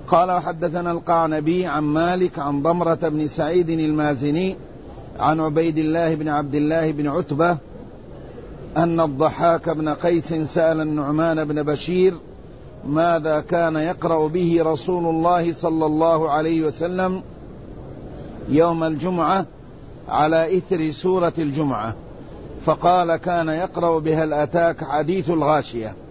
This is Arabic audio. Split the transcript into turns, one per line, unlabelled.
قال وحدثنا القعنبي عن مالك عن ضمرة بن سعيد المازني عن عبيد الله بن عبد الله بن عتبة أن الضحاك بن قيس سأل النعمان بن بشير ماذا كان يقرأ به رسول الله صلى الله عليه وسلم يوم الجمعة على إثر سورة الجمعة، فقال كان يقرأ بهل أتاك حديث الغاشية.